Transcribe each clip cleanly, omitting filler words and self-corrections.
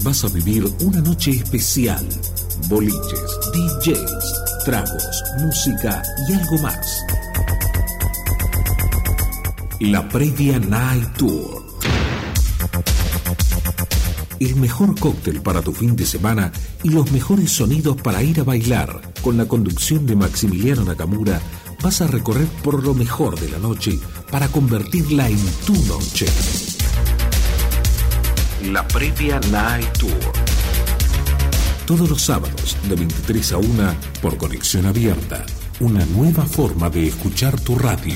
vas a vivir una noche especial. Boliches, DJs, tragos, música y algo más. La Previa Night Tour. El mejor cóctel para tu fin de semana y los mejores sonidos para ir a bailar. Con la conducción de Maximiliano Nakamura, vas a recorrer por lo mejor de la noche para convertirla en tu noche. La Previa Night Tour. Todos los sábados de 23 a 1 por Conexión Abierta. Una nueva forma de escuchar tu radio.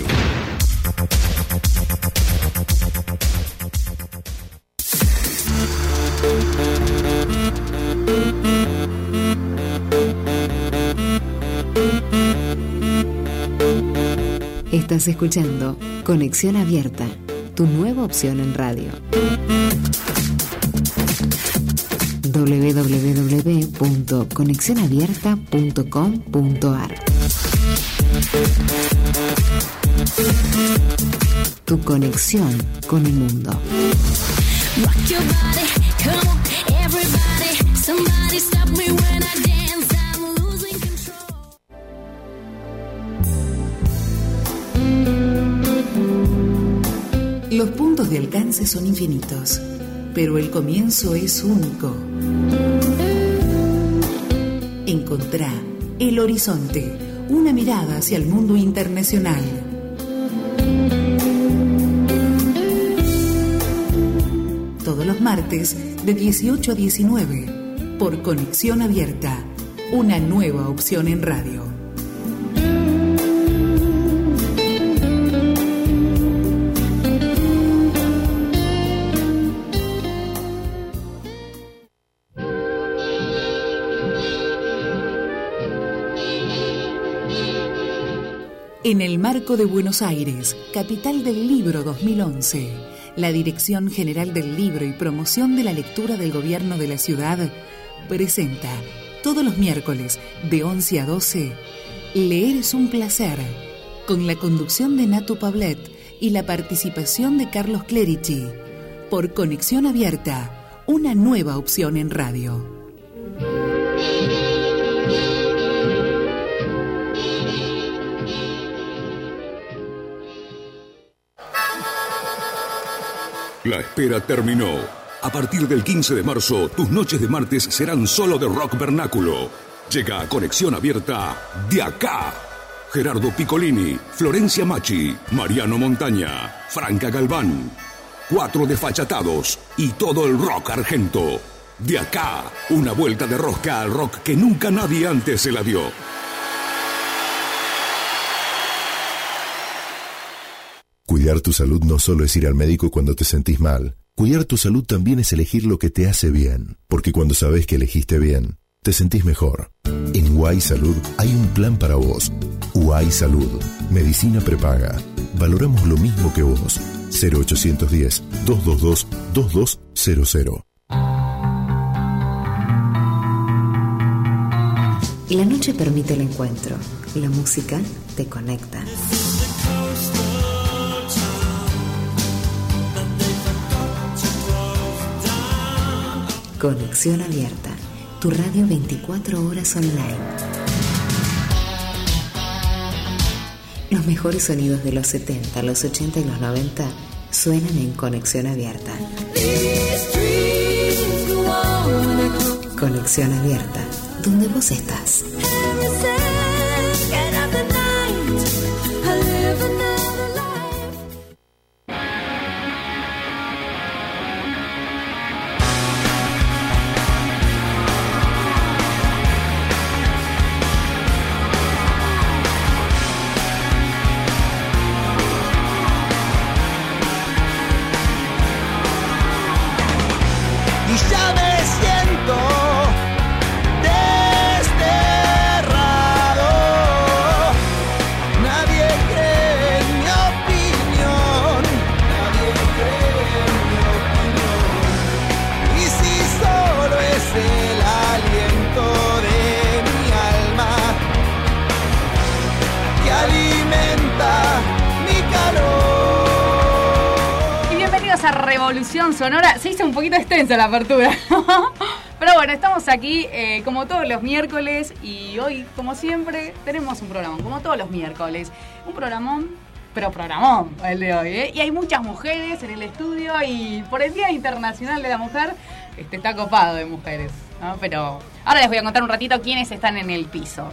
Estás escuchando Conexión Abierta, tu nueva opción en radio. www.conexionabierta.com.ar. Tu conexión con el mundo. Rock your body, come on, everybody. Somebody stop me when I dance. I'm losing control. Los puntos de alcance son infinitos, pero el comienzo es único. Encontrá El Horizonte, una mirada hacia el mundo internacional. Todos los martes de 18 a 19 por Conexión Abierta, una nueva opción en radio. En el marco de Buenos Aires, capital del libro 2011, la Dirección General del Libro y Promoción de la Lectura del Gobierno de la Ciudad presenta todos los miércoles de 11 a 12 Leer es un placer, con la conducción de Natu Pablet y la participación de Carlos Clerici, por Conexión Abierta, una nueva opción en radio. La espera terminó. A partir del 15 de marzo, tus noches de martes serán solo de rock vernáculo. Llega a Conexión Abierta de acá. Gerardo Piccolini, Florencia Machi, Mariano Montaña, Franca Galván, 4 desfachatados y todo el rock argento. De acá, una vuelta de rosca al rock que nunca nadie antes se la dio. Cuidar tu salud no solo es ir al médico cuando te sentís mal. Cuidar tu salud también es elegir lo que te hace bien. Porque cuando sabes que elegiste bien, te sentís mejor. En UAI Salud hay un plan para vos. UAI Salud. Medicina prepaga. Valoramos lo mismo que vos. 0810-222-2200. La noche permite el encuentro. La música te conecta. Conexión Abierta, tu radio 24 horas online. Los mejores sonidos de los 70, los 80 y los 90 suenan en Conexión Abierta. Conexión Abierta, donde vos estás. Revolución Sonora. Se hizo un poquito extensa la apertura, ¿no? Pero bueno, estamos aquí como todos los miércoles y hoy, como siempre, tenemos un programa, como todos los miércoles. Un programón, pero programón el de hoy, ¿eh? Y hay muchas mujeres en el estudio y por el Día Internacional de la Mujer está copado de mujeres, ¿no? Pero ahora les voy a contar un ratito quiénes están en el piso.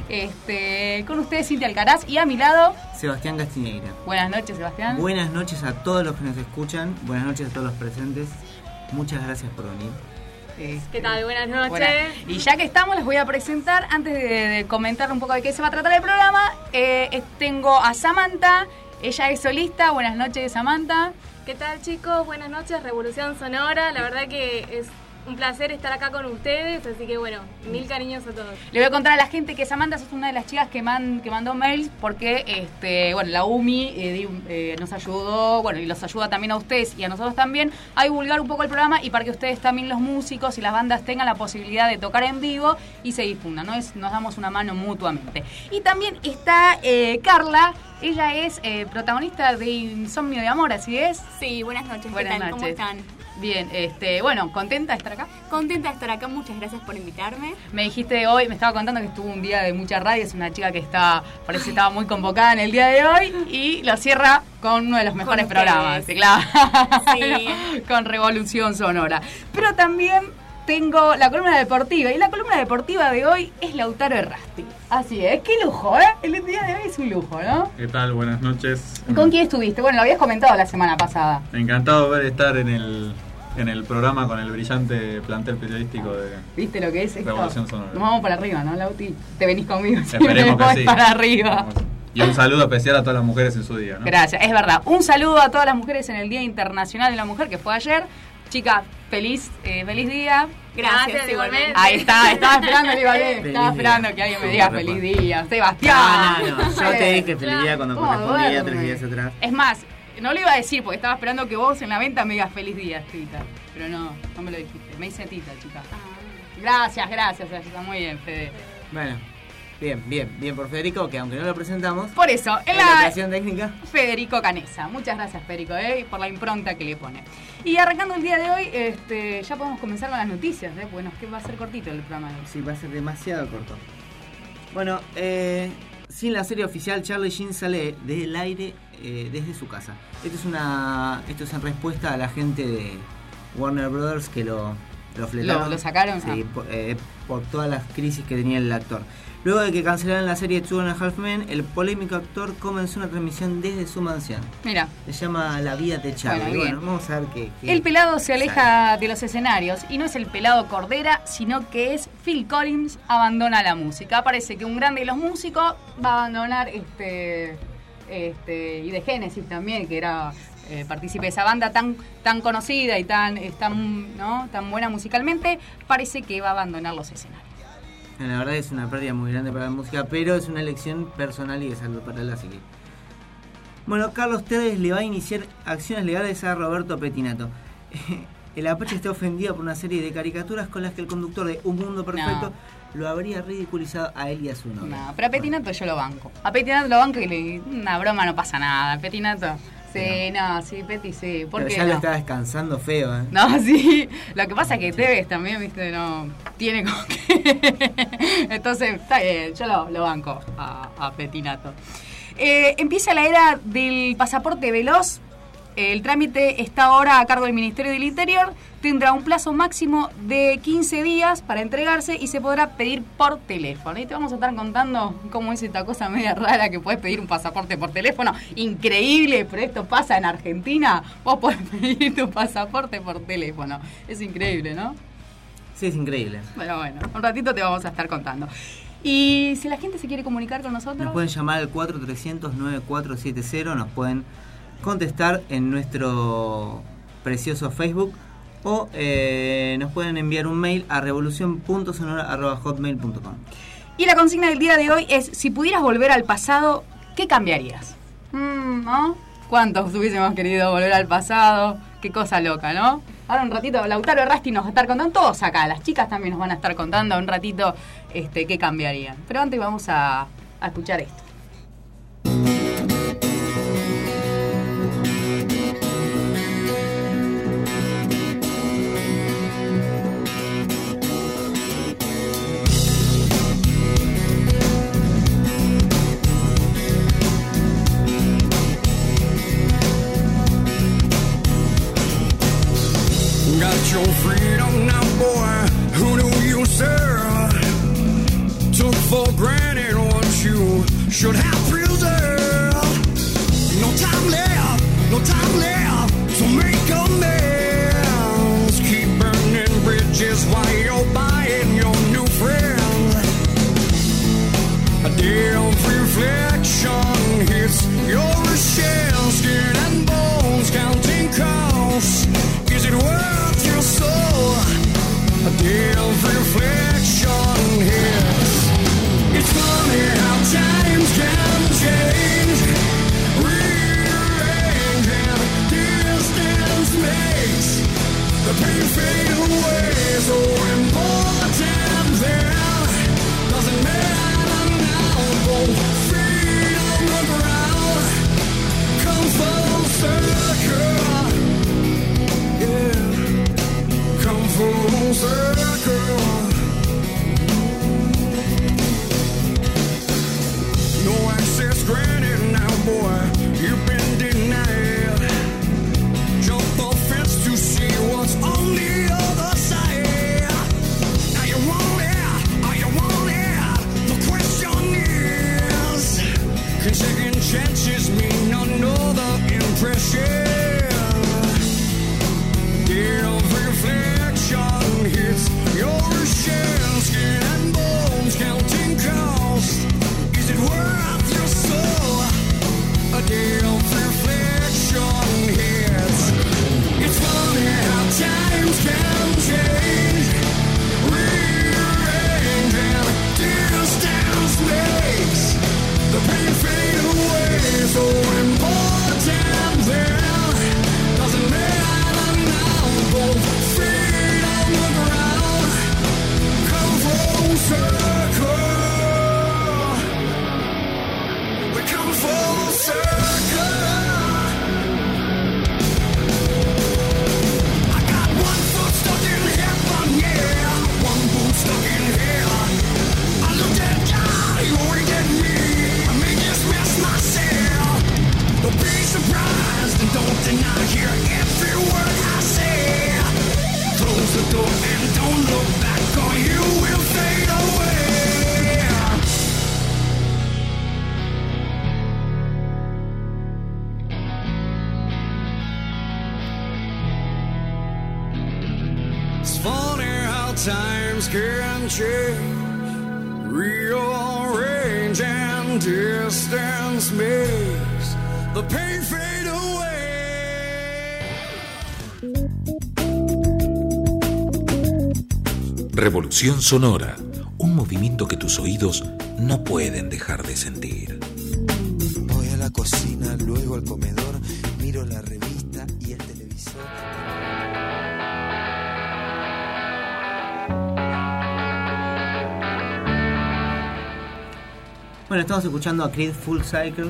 Con ustedes Cintia Alcaraz y a mi lado Sebastián Castiñeira. Buenas noches, Sebastián. Buenas noches a todos los que nos escuchan. Buenas noches a todos los presentes. Muchas gracias por venir. ¿Qué tal? Buenas noches. Bueno, y ya que estamos, les voy a presentar, antes de comentar un poco de qué se va a tratar el programa, tengo a Samantha. Ella es solista. Buenas noches, Samantha. ¿Qué tal, chicos? Buenas noches, Revolución Sonora. La verdad que es un placer estar acá con ustedes, así que bueno, mil cariños a todos. Le voy a contar a la gente que Samantha es una de las chicas que mandó mails porque la UMI nos ayudó, bueno, y los ayuda también a ustedes y a nosotros también a divulgar un poco el programa y para que ustedes también, los músicos y las bandas, tengan la posibilidad de tocar en vivo y se difundan, ¿no? Nos damos una mano mutuamente. Y también está Carla. Ella es protagonista de Insomnio de Amor, ¿así es? Sí, buenas noches. Buenas ¿Qué tal? noches. ¿Cómo están? Bien, bueno, ¿contenta de estar acá? Contenta de estar acá, muchas gracias por invitarme. Me dijiste hoy, me estaba contando que estuvo un día de mucha radio, es una chica que parece que estaba muy convocada en el día de hoy y lo cierra con uno de los mejores programas, claro. Sí. Con Revolución Sonora. Pero también tengo la columna deportiva y la columna deportiva de hoy es Lautaro Errasti. Así es, qué lujo, ¿eh? El día de hoy es un lujo, ¿no? ¿Qué tal? Buenas noches. ¿Con quién estuviste? Bueno, lo habías comentado la semana pasada. Encantado de estar en el programa con el brillante plantel periodístico de ¿Viste lo que es esto? Revolución Sonora. Nos vamos para arriba, ¿no, Lauti? Te venís conmigo. Esperemos que sí. Para arriba. Y un saludo especial a todas las mujeres en su día, ¿no? Gracias, es verdad. Un saludo a todas las mujeres en el Día Internacional de la Mujer, que fue ayer. Chica, feliz día. Gracias, igualmente. Ahí está, estaba esperando el Ibagué. Estaba esperando que alguien me diga feliz día. Sebastián. No, yo te dije feliz día cuando correspondía 3 días atrás. Es más, no lo iba a decir porque estaba esperando que vos en la venta me digas feliz día, Tita. Pero no me lo dijiste. Me hice Tita, chica. Gracias, está muy bien, Fede. Bueno, bien por Federico, que aunque no lo presentamos. Por eso, en la operación técnica. Federico Canesa. Muchas gracias, Federico, por la impronta que le pone. Y arrancando el día de hoy, ya podemos comenzar con las noticias, Bueno, que va a ser cortito el programa de hoy. Sí, va a ser demasiado corto. Bueno, sin la serie oficial, Charlie Sheen sale del aire desde su casa. Esto es en respuesta a la gente de Warner Brothers que lo fletaron. ¿Lo sacaron? Sí, por todas las crisis que tenía el actor. Luego de que cancelaran la serie Two and a Half Men, el polémico actor comenzó una transmisión desde su mansión. Mira. Se llama La vida de Charlie. Bueno, vamos a ver qué el pelado se aleja de los escenarios y no es el pelado Cordera, sino que es Phil Collins, abandona la música. Parece que un grande de los músicos va a abandonar y de Genesis también, que era partícipe de esa banda tan conocida y tan buena musicalmente, parece que va a abandonar los escenarios. La verdad es una pérdida muy grande para la música, pero es una elección personal y de salud para él, así que... Bueno, Carlos Tevez le va a iniciar acciones legales a Roberto Pettinato. El Apache está ofendido por una serie de caricaturas con las que el conductor de Un Mundo Perfecto lo habría ridiculizado a él y a su novia. No, pero a Pettinato yo lo banco. A Pettinato lo banco y una broma no pasa nada. Pettinato... Sí, Petty, sí. Pero ya lo está descansando feo, ¿eh? No, sí. Lo que pasa es que Tevez también, viste, no tiene como que... Entonces, está bien, yo lo banco a Pettinato. Empieza la era del pasaporte veloz. El trámite está ahora a cargo del Ministerio del Interior. Tendrá un plazo máximo de 15 días para entregarse y se podrá pedir por teléfono. Y te vamos a estar contando cómo es esta cosa media rara que puedes pedir un pasaporte por teléfono. Increíble, pero esto pasa en Argentina. Vos podés pedir tu pasaporte por teléfono. Es increíble, ¿no? Sí, es increíble. Bueno, un ratito te vamos a estar contando. Y si la gente se quiere comunicar con nosotros... Nos pueden llamar al 4300-9470, nos pueden contestar en nuestro precioso Facebook o nos pueden enviar un mail a revolucion.sonora@hotmail.com. Y la consigna del día de hoy es: si pudieras volver al pasado, ¿qué cambiarías? ¿No? ¿Cuántos hubiésemos querido volver al pasado? Qué cosa loca, ¿no? Ahora un ratito Lautaro Errasti nos va a estar contando, todos acá, las chicas también nos van a estar contando un ratito qué cambiarían. Pero antes vamos a escuchar esto. your freedom now, boy. Who do you serve? Took for granted what you should have preserved. No time left, no time left to make amends. Keep burning bridges while you're buying your new friends. A day of reflection hits your shell, skin and bones, counting costs. Is it worth your soul? A day of reflection hits. It's funny how times can change. Rearrange and distance makes the pain fade away. So important then, doesn't matter now. Both feet on the ground, come full circle. Yeah, come full circle. No access granted now, boy. You've been denied. Jump the fence to see what's on the other side. Now you want it, are you want it? The question is, can second chances mean another impression? Day of reflection hits your shell, skin and bones, counting costs. Is it worth your soul? A day of reflection hits. It's funny how times can change. Rearrange and distance makes the pain fade away. So important then, doesn't matter now. Both feet on the ground, come full circle. We come full circle. I got one foot stuck in heaven, yeah. One boot stuck in hell. I looked at God, you winked at me. I may just miss myself. Don't be surprised and don't deny. Hear every word I say. Close the door and don't look back, or you will fade away. It's funny how times can change. Rearrange and distance makes the pain fade away. Revolución Sonora, un movimiento que tus oídos no pueden dejar de sentir. Voy a la cocina, luego al comedor, miro la revista y el televisor. Bueno, estamos escuchando a Creed Full Cycle.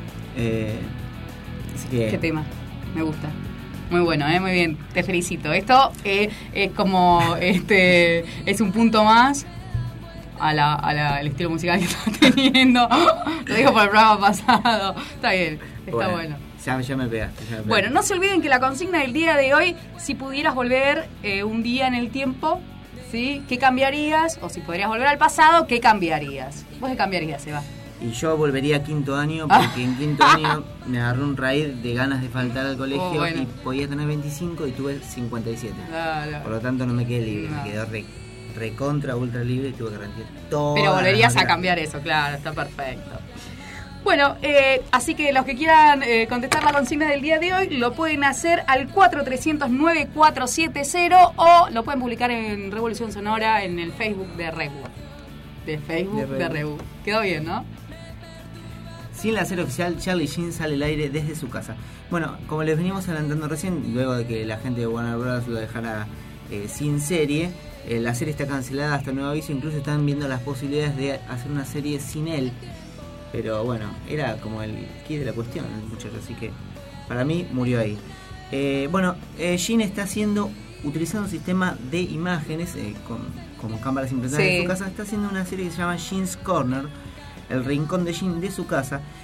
Así que... Qué tema, me gusta. Muy bueno, muy bien, te felicito. Esto es como, es un punto más al estilo musical que estás teniendo. Lo digo por el programa pasado. Está bien, está bueno. Ya me pegaste. Bueno, no se olviden que la consigna del día de hoy, si pudieras volver un día en el tiempo, ¿sí? ¿Qué cambiarías? O si podrías volver al pasado, ¿qué cambiarías? ¿Vos qué cambiarías, Seba? Y yo volvería a quinto año, porque en quinto año me agarró un raíz de ganas de faltar al colegio y podía tener 25 y tuve 57. Por lo tanto no me quedé libre, me quedé recontra, ultra libre y tuve que rendir todo. Pero volverías a cambiar eso, claro, está perfecto. Bueno, así que los que quieran contestar la consigna del día de hoy lo pueden hacer al 4300-9470 o lo pueden publicar en Revolución Sonora en el Facebook de Rebu. De Rebu. Quedó bien, ¿no? Sin la serie oficial, Charlie Sheen sale al aire desde su casa. Bueno, como les venimos adelantando recién, luego de que la gente de Warner Bros. Lo dejara sin serie, la serie está cancelada hasta nuevo aviso. Incluso están viendo las posibilidades de hacer una serie sin él. Pero bueno, era como el key de la cuestión, el muchacho, así que para mí murió ahí. Sheen está utilizando un sistema de imágenes como cámaras implantadas en su casa. Está haciendo una serie que se llama Sheen's Corner, el rincón de Sheen de su casa.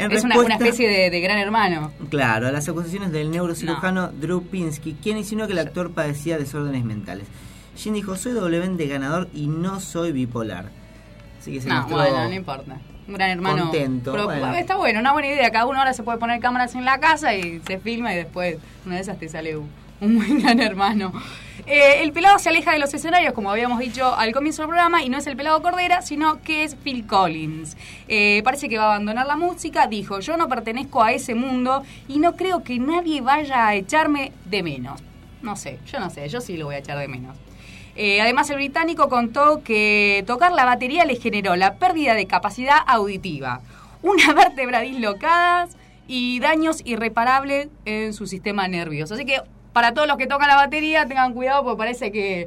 Es una especie de gran hermano. Claro, a las acusaciones del neurocirujano Drew Pinsky, quien insinuó que el actor padecía desórdenes mentales. Jin dijo, soy doblemente ganador y no soy bipolar. Así que se mostró bueno, no importa. Un gran hermano. Contento. Pero, bueno. Está bueno, una buena idea. Cada uno ahora se puede poner cámaras en la casa y se filma y después una de esas te sale un buen gran hermano. El pelado se aleja de los escenarios, como habíamos dicho al comienzo del programa, y no es el pelado Cordera, sino que es Phil Collins. Parece que va a abandonar la música. Dijo, yo no pertenezco a ese mundo y no creo que nadie vaya a echarme de menos. No sé, yo sí lo voy a echar de menos. Además, el británico contó que tocar la batería le generó la pérdida de capacidad auditiva, una vértebra dislocada y daños irreparables en su sistema nervioso. Así que para todos los que tocan la batería, tengan cuidado porque parece que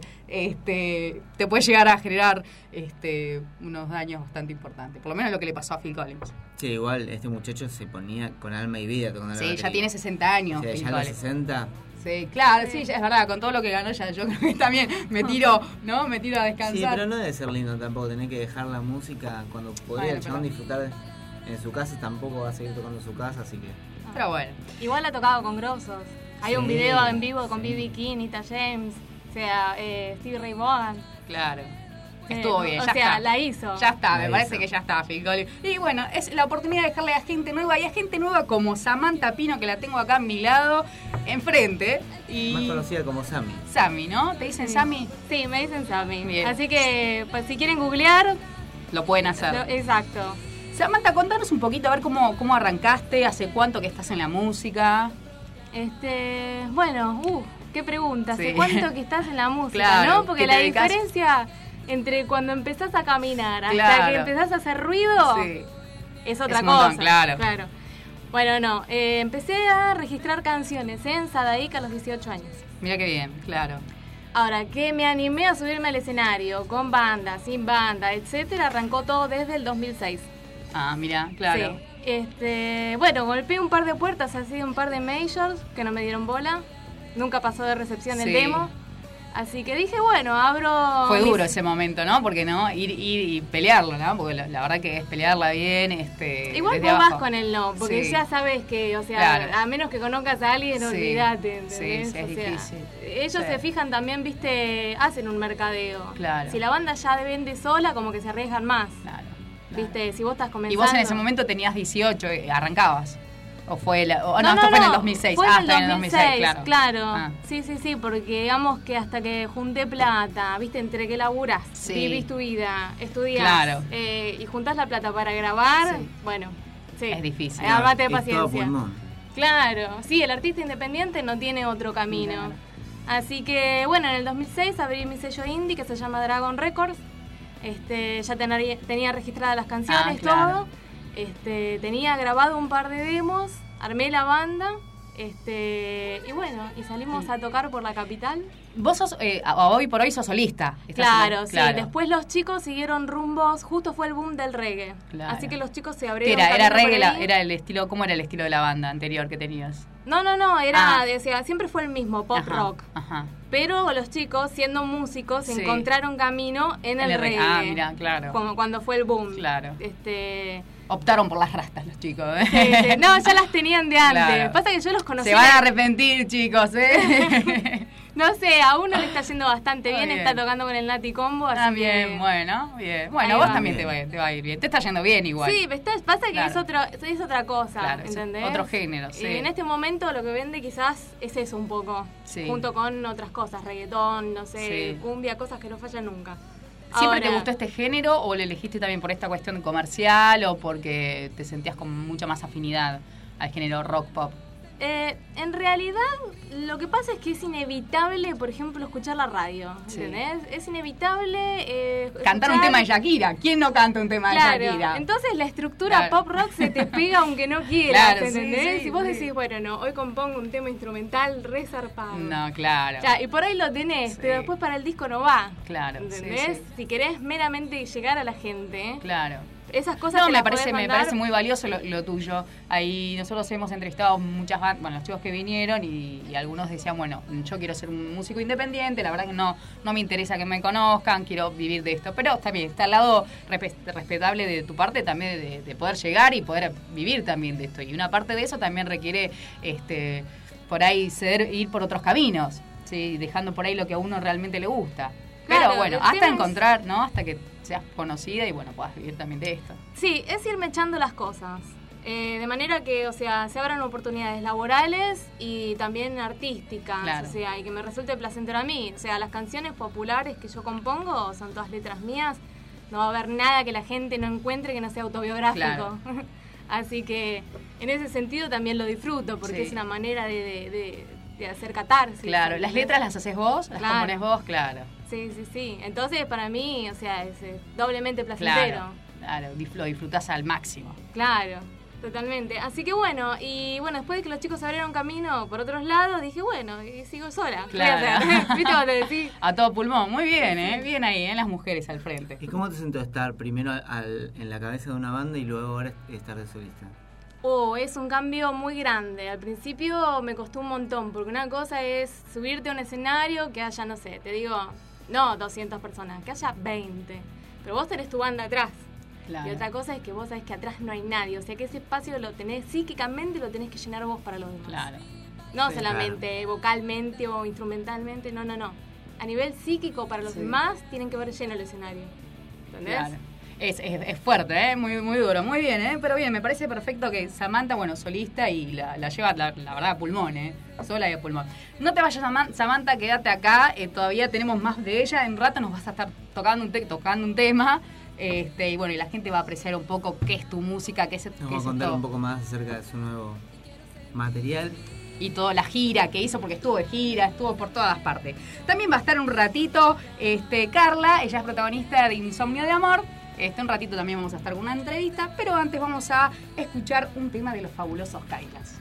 te puede llegar a generar unos daños bastante importantes. Por lo menos lo que le pasó a Phil Collins. Sí, igual este muchacho se ponía con alma y vida tocando la batería. Sí, ya tiene 60 años. O sea, ya a los 60... Sí, claro, sí, es verdad, con todo lo que ganó ya, yo creo que también me tiro a descansar. Sí, pero no debe ser lindo tampoco tener que dejar la música cuando podría el chabón disfrutar en su casa, tampoco va a seguir tocando en su casa, así que... Pero bueno. Igual ha tocado con grosos. Hay un video en vivo con B.B. King, Etta James, o sea, Stevie Ray Vaughan. Claro. Estuvo bien, ya o sea, está. la hizo. Ya está, me parece que ya está, Phil Collins. Y bueno, es la oportunidad de dejarle a gente nueva, y a gente nueva como Samantha Pino, que la tengo acá a mi lado, enfrente. Y... más conocida como Sammy. Sammy, ¿no? ¿Te dicen Sammy? Sí, me dicen Sammy. Bien. Así que, pues si quieren googlear... Lo pueden hacer. Exacto. Samantha, contanos un poquito, a ver cómo arrancaste, hace cuánto que estás en la música. Bueno, qué pregunta. Sí. ¿Hace cuánto que estás en la música, claro, no? Porque la diferencia entre cuando empezás a caminar hasta que empezás a hacer ruido es otra cosa. Montón, claro. Bueno, no. Empecé a registrar canciones en Sadaica a los 18 años. Mira qué bien, claro. Ahora, que me animé a subirme al escenario con banda, sin banda, etcétera, arrancó todo desde el 2006. Ah, mira, claro. Sí. Bueno, golpeé un par de puertas, así un par de majors que no me dieron bola. Nunca pasó de recepción el demo. Así que dije, bueno, abro... Fue duro ese momento, ¿no? Porque no ir y pelearlo, ¿no? Porque la verdad que es pelearla bien. Igual vos vas con el no, porque ya sabes que, o sea, a menos que conozcas a alguien, olvídate, ¿entendés? Sí, es difícil. Ellos se fijan también, viste, hacen un mercadeo. Claro. Si la banda ya vende sola, como que se arriesgan más. Claro. Viste, si vos estás comenzando... Y vos en ese momento tenías 18, arrancabas. ¿O fue no, esto fue en el 2006? Fue en el 2006, claro. Sí, porque digamos que hasta que junté plata, viste, entre que laburas, vivís tu vida, estudiás, y juntás la plata para grabar, bueno, es difícil. Armate de paciencia. Claro, sí, el artista independiente no tiene otro camino. Claro. Así que, bueno, en el 2006 abrí mi sello indie que se llama Dragon Records. Ya tenía registradas las canciones, todo. Tenía grabado un par de demos, armé la banda, y bueno, y salimos a tocar por la capital. Vos sos, hoy por hoy sos solista. Claro, sí. Después los chicos siguieron rumbos, justo fue el boom del reggae. Claro. Así que los chicos se abrieron. ¿Era reggae? Era el estilo, ¿cómo era el estilo de la banda anterior que tenías? No, era, siempre fue el mismo, pop rock. Ajá. Pero los chicos, siendo músicos, encontraron camino en el reggae. Ah, mira, claro. Como cuando fue el boom. Claro. Optaron por las rastas los chicos, Sí. No, ya las tenían de antes. Claro. Pasa que yo los conocía. Se van a arrepentir, chicos, No sé, a uno le está yendo bastante bien, está tocando con el Nati Combo, así bien, que... Bueno, vos también te va a ir bien. Te está yendo bien igual. Sí, pasa que es otra cosa, ¿entendés? Otro género, sí. En este momento lo que vende quizás es eso un poco, junto con otras cosas, reggaetón, no sé, cumbia, cosas que no fallan nunca. ¿Siempre te gustó este género o le elegiste también por esta cuestión comercial o porque te sentías con mucha más afinidad al género rock pop? En realidad, lo que pasa es que es inevitable, por ejemplo, escuchar la radio, ¿entendés? Es inevitable cantar un tema de Shakira. ¿Quién no canta un tema de Shakira? Entonces la estructura pop rock se te pega aunque no quieras, ¿entendés? Si vos decís, bueno, no, hoy compongo un tema instrumental re zarpado. No, claro. Y por ahí lo tenés, pero después para el disco no va. Claro. ¿Entendés? Si querés meramente llegar a la gente. Claro. esas cosas No, te me las podés parece mandar. muy valioso lo tuyo. Ahí nosotros hemos entrevistado muchas bandas, bueno, los chicos que vinieron y algunos decían, bueno, yo quiero ser un músico independiente, la verdad que no me interesa que me conozcan, quiero vivir de esto. Pero también está al lado respetable de tu parte también de poder llegar y poder vivir también de esto. Y una parte de eso también requiere por ahí ir por otros caminos, ¿sí? Dejando por ahí lo que a uno realmente le gusta. Claro, pero bueno, los hasta temas- encontrar, ¿no? Hasta que seas conocida y bueno, puedas vivir también de esto. Sí, es irme echando las cosas. De manera que, o sea, se abran oportunidades laborales y también artísticas, Claro. o sea, y que me resulte placentero a mí. O sea, las canciones populares que yo compongo son todas letras mías. No va a haber nada que la gente no encuentre que no sea autobiográfico. Claro. Así que, en ese sentido también lo disfruto, porque Sí. es una manera de hacer catarsis. Claro, las letras las haces vos, las Claro. componés vos, claro. Sí. Entonces, para mí, o sea, es doblemente placentero. Claro, lo disfrutás al máximo. Claro, totalmente. Así que bueno, y bueno, después de que los chicos abrieron camino por otros lados, dije, bueno, y sigo sola. ¿Qué voy a Claro. hacer? ¿Viste cómo te decís? A todo pulmón, muy bien, bien ahí, las mujeres al frente. ¿Y cómo te sentó estar primero en la cabeza de una banda y luego ahora estar de solista? Es un cambio muy grande. Al principio me costó un montón, porque una cosa es subirte a un escenario que haya, no sé, te digo, no 200 personas, que haya 20. Pero vos tenés tu banda atrás. Claro. Y otra cosa es que vos sabés que atrás no hay nadie. O sea que ese espacio lo tenés psíquicamente, lo tenés que llenar vos para los demás. Claro. No Sí, solamente vocalmente o instrumentalmente, no. A nivel psíquico para los demás tienen que ver lleno el escenario. ¿Entendés? Claro. Es fuerte, muy, muy duro, muy bien, pero bien, me parece perfecto que Samantha, bueno, solista y la lleva, la verdad, a pulmón, sola y a pulmón. No te vayas, Samantha, quédate acá, todavía tenemos más de ella, en rato nos vas a estar tocando un tema, y bueno, y la gente va a apreciar un poco qué es tu música, qué es Nos va a contar esto. un poco más acerca de su nuevo material. Y toda la gira que hizo, porque estuvo de gira, estuvo por todas partes. También va a estar un ratito Carla, ella es protagonista de Insomnio de Amor. Un ratito también vamos a estar con una entrevista, pero antes vamos a escuchar un tema de los fabulosos Kailas.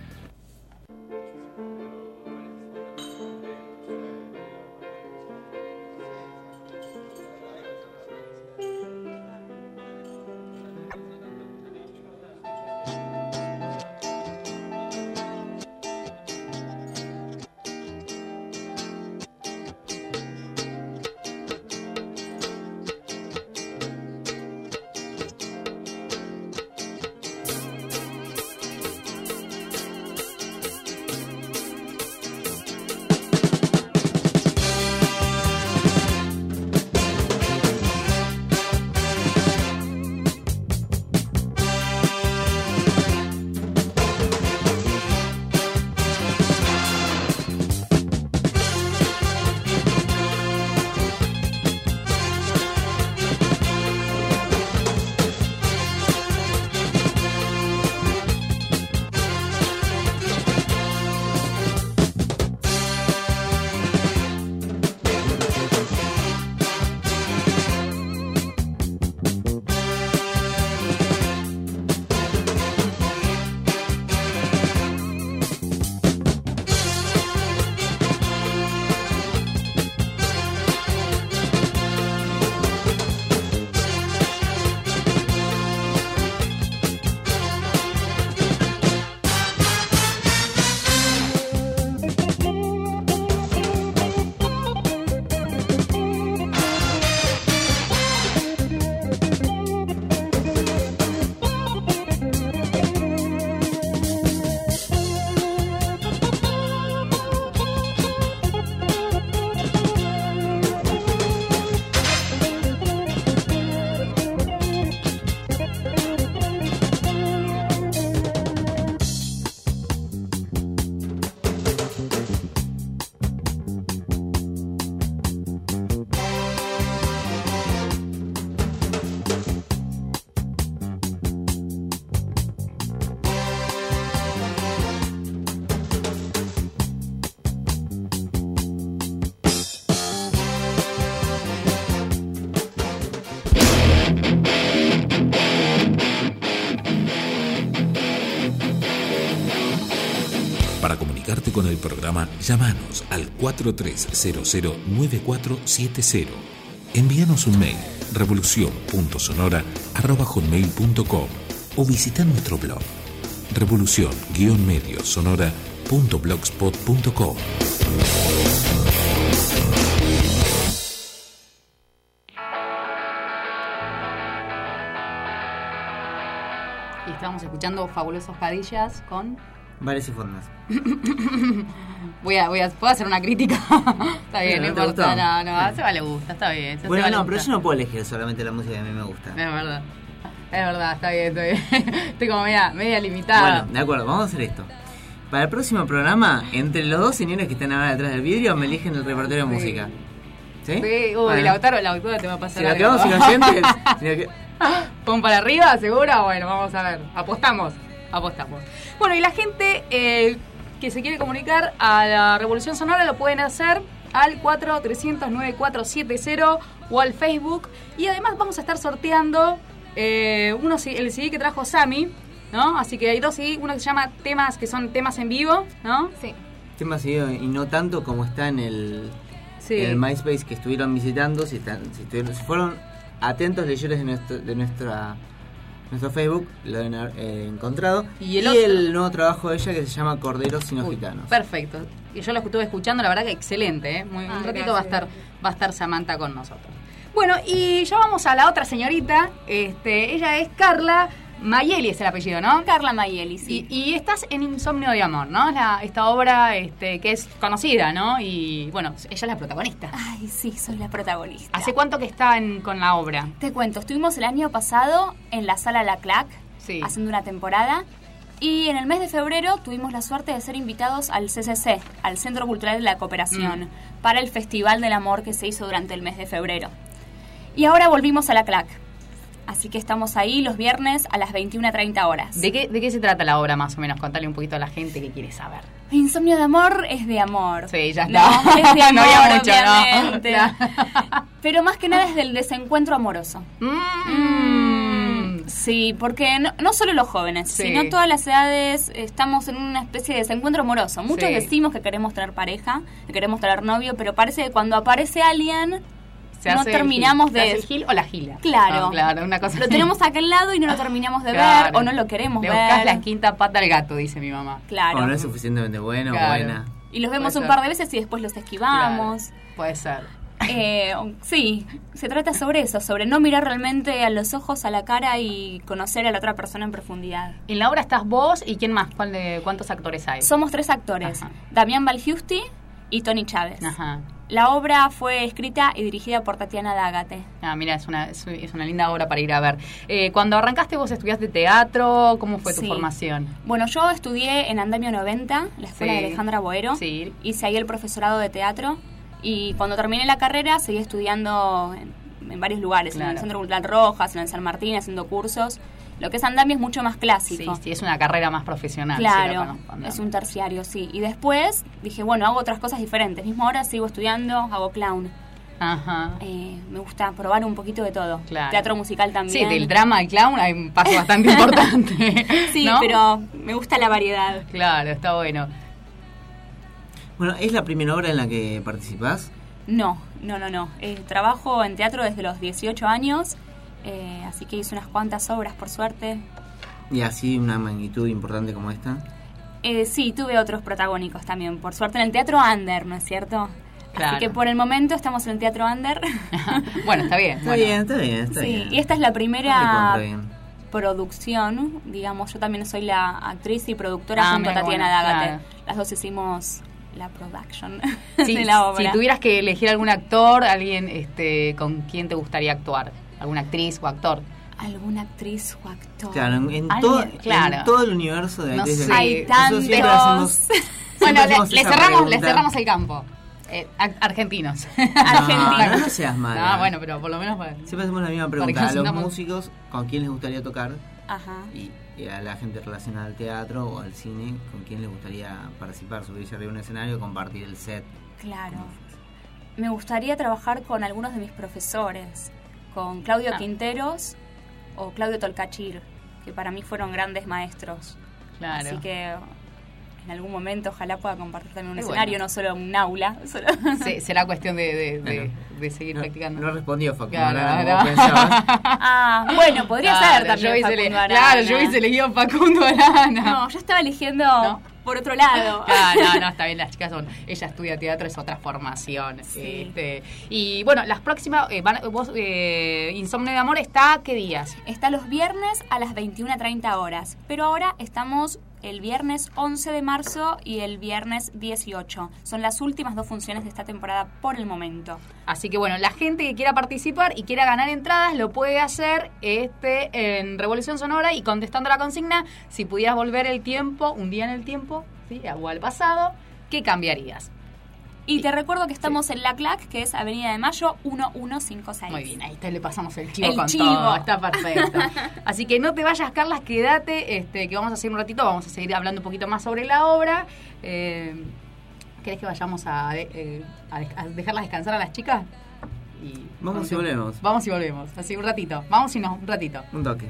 Con el programa, llámanos al 4300-9470. Envíanos un mail revolucion.sonora@hotmail.com o visita nuestro blog revolucion-sonora.blogspot.com. Y estábamos escuchando Fabulosos Padillas con... Bares y fondas. ¿Puedo hacer una crítica? Está bien, no importa. No, a Seba le gusta, está bien. Bueno, no, pero yo no puedo elegir solamente la música que a mí me gusta. Es verdad, está bien. Estoy como media limitada. Bueno, de acuerdo, vamos a hacer esto. Para el próximo programa, entre los dos señores que están ahora detrás del vidrio, me eligen el repertorio de música. ¿Sí? Sí, bueno. Lautaro te va a pasar si algo. Si nos quedamos sin oyentes... ¿Pon para arriba, seguro? Bueno, vamos a ver. Apostamos. Bueno, y la gente que se quiere comunicar a la Revolución Sonora lo pueden hacer al 4300-9470 o al Facebook. Y además vamos a estar sorteando el CD que trajo Sammy, ¿no? Así que hay 2 CD, uno que se llama temas, que son temas en vivo, ¿no? Sí. Temas en vivo y no tanto como está en el MySpace que estuvieron visitando, si fueron atentos lectores de nuestro Facebook, lo han encontrado. Y el nuevo trabajo de ella que se llama Corderos Sino Gitanos. Perfecto. Y yo lo estuve escuchando, la verdad que excelente, ¿eh? Un ratito va a estar Samantha con nosotros. Bueno, y ya vamos a la otra señorita. Ella es Carla Mayeli, es el apellido, ¿no? Carla Mayeli, sí. Y estás en Insomnio de Amor, ¿no? Esta obra que es conocida, ¿no? Y bueno, ella es la protagonista. Ay, sí, soy la protagonista. ¿Hace cuánto que está con la obra? Te cuento, estuvimos el año pasado en la Sala La Clac, haciendo una temporada. Y en el mes de febrero tuvimos la suerte de ser invitados al CCC, al Centro Cultural de la Cooperación, para el Festival del Amor que se hizo durante el mes de febrero. Y ahora volvimos a La Clac. Así que estamos ahí los viernes a las 21:30 horas. ¿De qué se trata la obra más o menos? Contale un poquito a la gente que quiere saber. Insomnio de Amor es de amor. Sí, ya está. No, es de amor, no había mucho, obviamente. ¿no? Pero más que nada es del desencuentro amoroso. Sí, porque no solo los jóvenes, sino todas las edades estamos en una especie de desencuentro amoroso. Muchos decimos que queremos tener pareja, que queremos tener novio, pero parece que cuando aparece alguien... no terminamos de... ¿El gil o la gila? Claro. Claro, una cosa lo tenemos a aquel lado y no lo terminamos de ver o no lo queremos ver. Le buscás la quinta pata al gato, dice mi mamá. Claro. O no es suficientemente bueno o buena. Y los vemos un par de veces y después los esquivamos. Claro. Puede ser. Sí, se trata sobre eso, sobre no mirar realmente a los ojos, a la cara y conocer a la otra persona en profundidad. En la obra estás vos y ¿quién más? ¿Cuántos actores hay? Somos 3 actores, Damián Balgiusti y Tony Chávez. Ajá. La obra fue escrita y dirigida por Tatiana D'Agate. Mira, es una linda obra para ir a ver. Cuando arrancaste, ¿vos estudiaste teatro? ¿Cómo fue tu formación? Bueno, yo estudié en Andamio 90, la escuela de Alejandra Boero. Sí. Hice ahí el profesorado de teatro. Y cuando terminé la carrera, seguí estudiando en varios lugares. En el Centro Cultural Rojas, en el San Martín, haciendo cursos. Lo que es Andamio es mucho más clásico. Sí, es una carrera más profesional. Claro, es un terciario, sí. Y después dije, bueno, hago otras cosas diferentes. Mismo ahora sigo estudiando, hago clown. Ajá. Me gusta probar un poquito de todo. Claro. Teatro musical también. Sí, del drama al clown hay un paso bastante importante. Sí, ¿no? pero me gusta la variedad. Claro, está bueno. Bueno, ¿es la primera obra en la que participás? No. Trabajo en teatro desde los 18 años. Así que hice unas cuantas obras, por suerte. ¿Y así una magnitud importante como esta? Sí, tuve otros protagónicos también, por suerte, en el teatro under, ¿no es cierto? Claro. Así que por el momento estamos en el teatro under. Bueno, está bien. Está bien. Sí, y esta es la primera producción, digamos, yo también soy la actriz y productora junto a Tatiana D'Agate. Claro. Las dos hicimos la production de la obra. Si tuvieras que elegir algún actor, alguien con quién te gustaría actuar, alguna actriz o actor. ¿Alguna actriz o actor? Claro, en todo el universo de actrices. No sé, hay tantos. Bueno, le cerramos el campo. Argentinos. No seas mala. No, bueno, pero por lo menos... Siempre hacemos la misma pregunta. A los músicos, ¿con quién les gustaría tocar? Ajá. Y a la gente relacionada al teatro o al cine, ¿con quién les gustaría participar? Subirse arriba de un escenario, compartir el set. Claro. Me gustaría trabajar con algunos de mis profesores. Con Claudio Quinteros o Claudio Tolcachir, que para mí fueron grandes maestros. Claro. Así que en algún momento ojalá pueda compartir también un escenario, no solo un aula. Sí, será cuestión de seguir practicando. No respondió Facundo Claro, Arana, no. Ah, bueno, podría ser también Facundo Arana. Claro, yo hubiese elegido Facundo Arana. No, yo estaba eligiendo por otro lado. No, está bien, las chicas ella estudia teatro, es otra formación. Sí. Y bueno, las próximas, Insomnio de Amor está, ¿qué días? Está los viernes a las 21:30 horas, pero ahora estamos el viernes 11 de marzo y el viernes 18. Son las últimas 2 funciones de esta temporada por el momento. Así que bueno, la gente que quiera participar y quiera ganar entradas lo puede hacer en Revolución Sonora y contestando la consigna, si pudieras volver el tiempo, un día en el tiempo, ¿sí? O al pasado, ¿qué cambiarías? Y te recuerdo que estamos en La Clac, que es Avenida de Mayo 1156. Muy bien, ahí le pasamos el chivo con todo. Está perfecto. Así que no te vayas, Carlas, quédate, que vamos a hacer un ratito, vamos a seguir hablando un poquito más sobre la obra. ¿Querés que vayamos a dejarlas descansar a las chicas? Vamos y volvemos. Vamos y volvemos. Así un ratito. Vamos y no, un ratito. Un toque.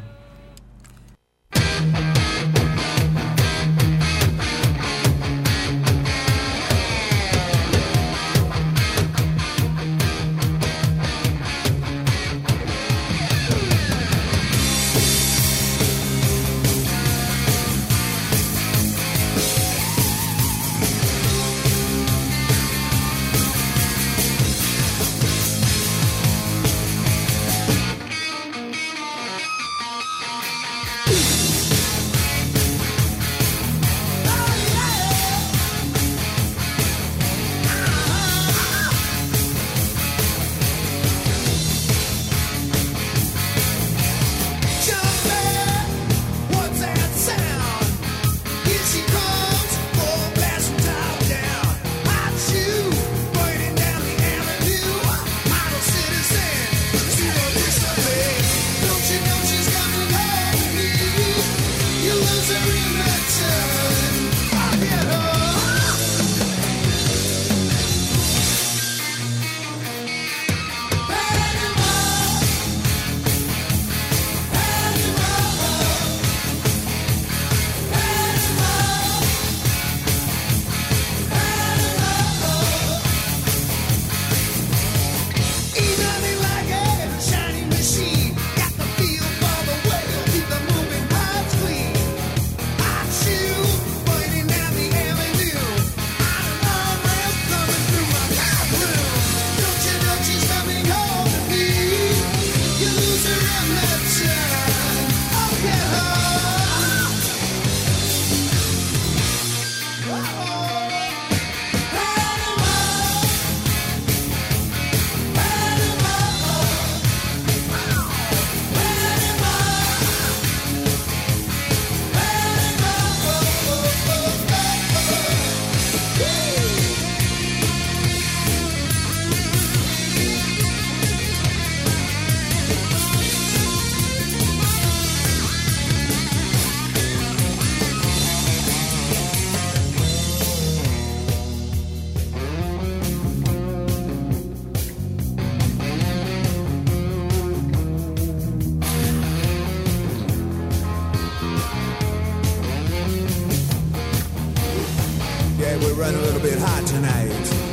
Running a little bit hot tonight.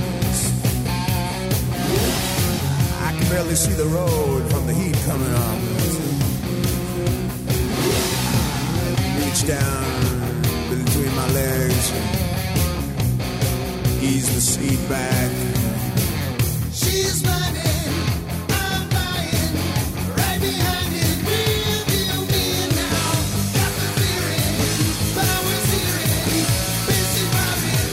I can barely see the road from the heat coming up. Reach down between my legs, ease the seat back. She's running, I'm buying, right behind it. Real me now. Got the feeling, power's hearing, busy robbing.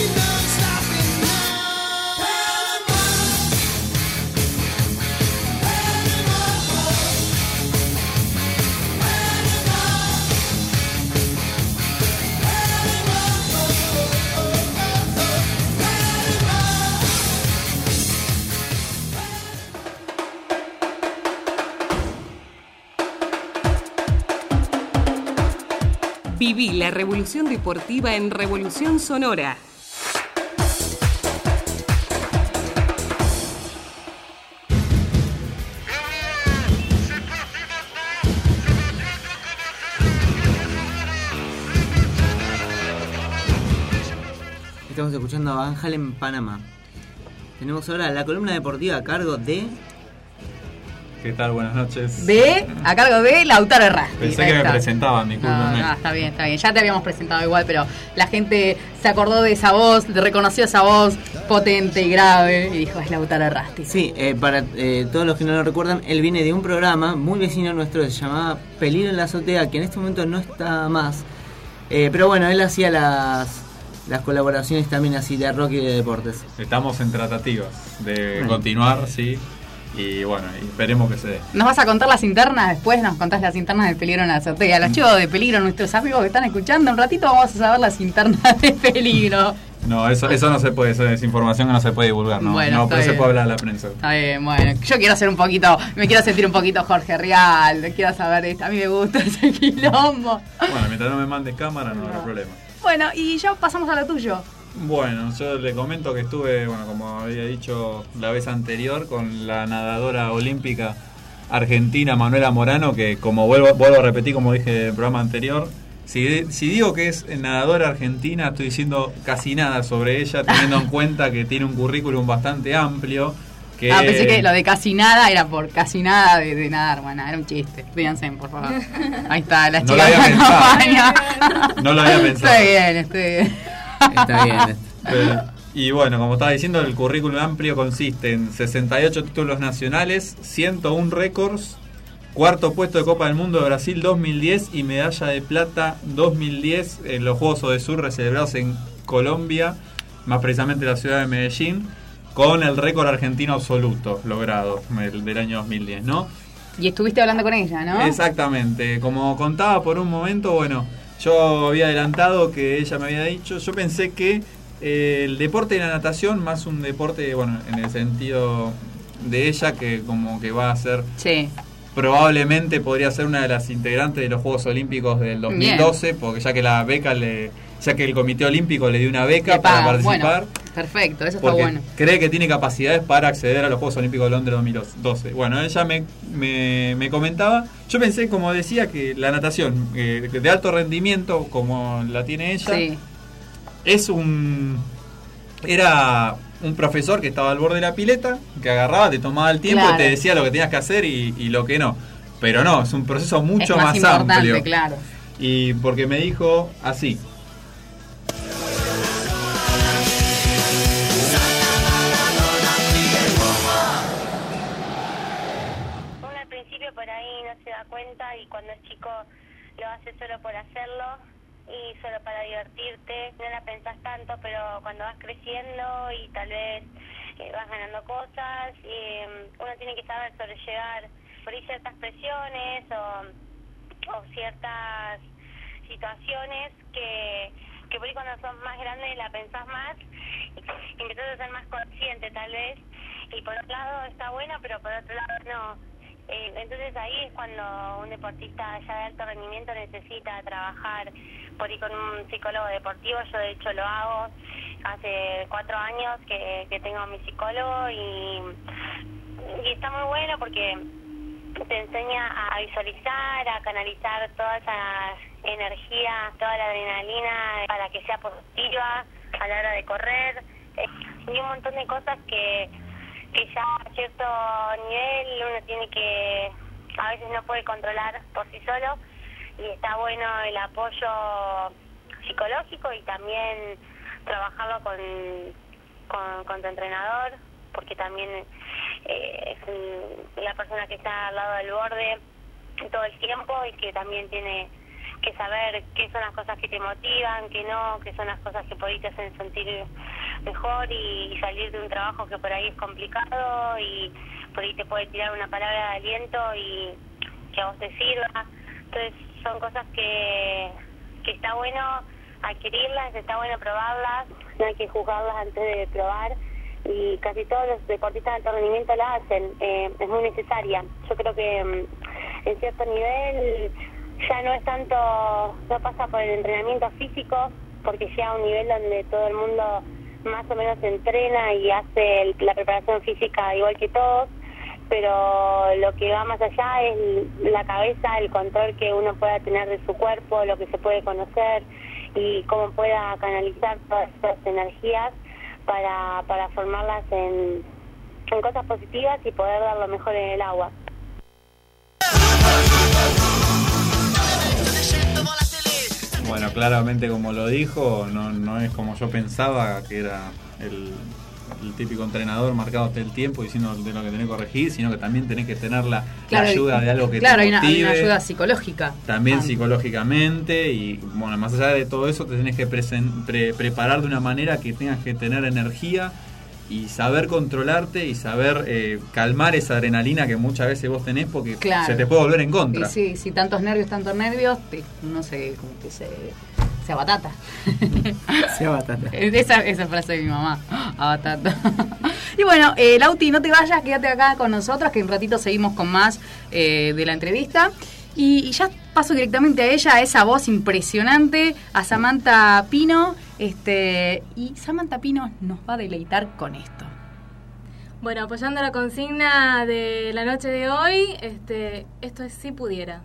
Viví la revolución deportiva en Revolución Sonora. Estamos escuchando a Van Halen, Panamá. Tenemos ahora la columna deportiva a cargo de... ¿Qué tal? Buenas noches. A cargo de Lautaro Errasti. Pensé que me presentaban, discúlpame. No, está bien. Ya te habíamos presentado igual, pero la gente se acordó de esa voz, reconoció esa voz potente y grave y dijo, es Lautaro Errasti. Sí, para todos los que no lo recuerdan, él viene de un programa muy vecino nuestro que se llamaba Peligro en la Azotea, que en este momento no está más. Pero bueno, él hacía las colaboraciones también así de rock y de deportes. Estamos en tratativas de continuar, sí. Y bueno, esperemos que se dé. ¿Nos vas a contar las internas después? ¿Nos contás las internas del Peligro en la Azotea? Los chicos de Peligro, nuestros amigos que están escuchando, un ratito vamos a saber las internas de Peligro. No, eso no se puede, eso es información que no se puede divulgar, ¿no? Bueno, no, pero se puede hablar a la prensa. Está bien, bueno, yo quiero hacer me quiero sentir un poquito Jorge Rial, quiero saber esto, a mí me gusta ese quilombo. Bueno, mientras no me mandes cámara no habrá problema. Bueno, y ya pasamos a lo tuyo. Bueno, yo le comento que estuve, como había dicho la vez anterior, con la nadadora olímpica argentina Manuela Morano, que como vuelvo a repetir, como dije en el programa anterior, si digo que es nadadora argentina, estoy diciendo casi nada sobre ella, teniendo en cuenta que tiene un currículum bastante amplio. Pensé que lo de casi nada era por casi nada de nadar, bueno, era un chiste. Ríanse, por favor. Ahí está, la chica no de la campaña. No lo había pensado. Estoy bien. Está bien. Y bueno, como estaba diciendo, el currículum amplio consiste en 68 títulos nacionales, 101 récords, cuarto puesto de Copa del Mundo de Brasil 2010 y medalla de plata 2010 en los Juegos Odesur celebrados en Colombia, más precisamente en la ciudad de Medellín, con el récord argentino absoluto logrado del año 2010, ¿no? Y estuviste hablando con ella, ¿no? Exactamente. Como contaba por un momento, bueno, yo había adelantado que ella me había dicho, yo pensé que el deporte de la natación, más un deporte, bueno, en el sentido de ella, que como que va a ser... Sí. Probablemente podría ser una de las integrantes de los Juegos Olímpicos del 2012, bien, porque ya que la beca ya que el Comité Olímpico le dio una beca para participar. Bueno, perfecto, eso está bueno. Cree que tiene capacidades para acceder a los Juegos Olímpicos de Londres 2012. Bueno, ella me comentaba, yo pensé, como decía, que la natación de alto rendimiento, como la tiene ella, sí, era un profesor que estaba al borde de la pileta, que agarraba, te tomaba el tiempo, claro, y te decía lo que tenías que hacer y lo que no. Pero no, es un proceso mucho más amplio. Claro. Y porque me dijo así. Uno al principio por ahí no se da cuenta y cuando es chico lo hace solo por hacerlo y solo para divertirte, no la pensás tanto, pero cuando vas creciendo y tal vez vas ganando cosas, uno tiene que saber sobrellevar por ahí ciertas presiones o ciertas situaciones que por ahí cuando sos más grande la pensás más y empezás a ser más consciente tal vez, y por otro lado está bueno, pero por otro lado no. Entonces ahí es cuando un deportista ya de alto rendimiento necesita trabajar por ahí con un psicólogo deportivo. Yo de hecho lo hago hace 4 años que tengo a mi psicólogo y está muy bueno porque te enseña a visualizar, a canalizar toda esa energía, toda la adrenalina para que sea positiva a la hora de correr y un montón de cosas que ya a cierto nivel uno tiene que, a veces no puede controlar por sí solo, y está bueno el apoyo psicológico y también trabajarlo con tu entrenador, porque también es la persona que está al lado del borde todo el tiempo y que también tiene que saber qué son las cosas que te motivan, qué no, qué son las cosas que por ahí te hacen sentir mejor y salir de un trabajo que por ahí es complicado y por ahí te puede tirar una palabra de aliento y que a vos te sirva. Entonces son cosas que está bueno adquirirlas, está bueno probarlas, no hay que juzgarlas antes de probar y casi todos los deportistas de alto rendimiento la hacen, es muy necesaria. Yo creo que en cierto nivel ya no es tanto, no pasa por el entrenamiento físico, porque llega a un nivel donde todo el mundo más o menos entrena y hace la preparación física igual que todos, pero lo que va más allá es la cabeza, el control que uno pueda tener de su cuerpo, lo que se puede conocer y cómo pueda canalizar todas estas energías para formarlas en cosas positivas y poder dar lo mejor en el agua. Bueno, claramente como lo dijo, no es como yo pensaba, que era el típico entrenador marcándote el tiempo diciendo de lo que tenés que corregir, sino que también tenés que tener la ayuda de algo que te motive. Claro, hay una ayuda psicológica. También psicológicamente, y bueno, más allá de todo eso te tenés que preparar de una manera que tengas que tener energía y saber controlarte y saber calmar esa adrenalina que muchas veces vos tenés, porque se te puede volver en contra. Sí, si tantos nervios, uno se abatata. Se abatata. Esa frase de mi mamá, abatata. Y bueno, Lauti, no te vayas, quédate acá con nosotros, que un ratito seguimos con más de la entrevista. Y ya paso directamente a ella, a esa voz impresionante, a Samantha Pino. Y Samantha Pino nos va a deleitar con esto. Bueno, apoyando la consigna de la noche de hoy, esto es Si Pudiera.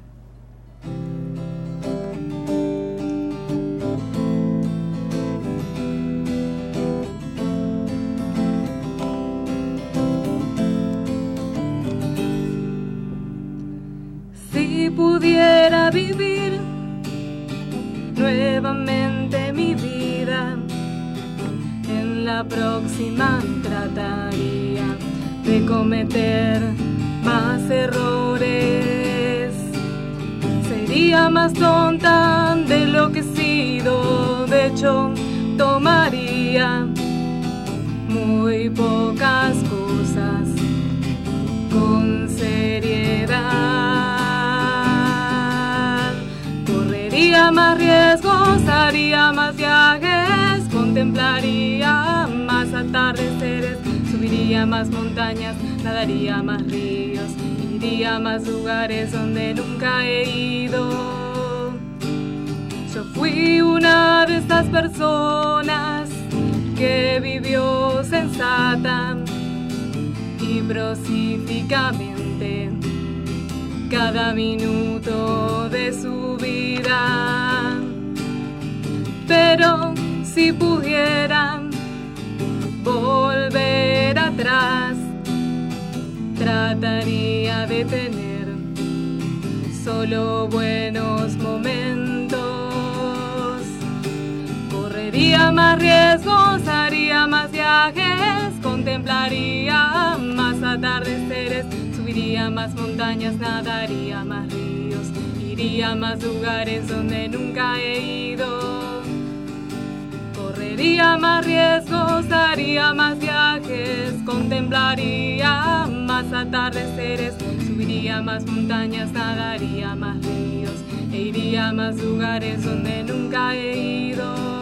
Si pudiera vivir nuevamente mi vida, en la próxima trataría de cometer más errores. Sería más tonta de lo que he sido, de hecho tomaría muy pocas cosas con seriedad. Correría más riesgos, haría más viajes, contemplaría más atardeceres, subiría más montañas, nadaría más ríos, iría a más lugares donde nunca he ido. Yo fui una de estas personas que vivió sensata y pacíficamente cada minuto de su vida. Pero si pudiera volver atrás, trataría de tener solo buenos momentos. Correría más riesgos, haría más viajes, contemplaría más atardeceres, subiría más montañas, nadaría más ríos, iría a más lugares donde nunca he ido. Correría más riesgos, haría más viajes, contemplaría más atardeceres, subiría más montañas, nadaría más ríos, e iría a más lugares donde nunca he ido.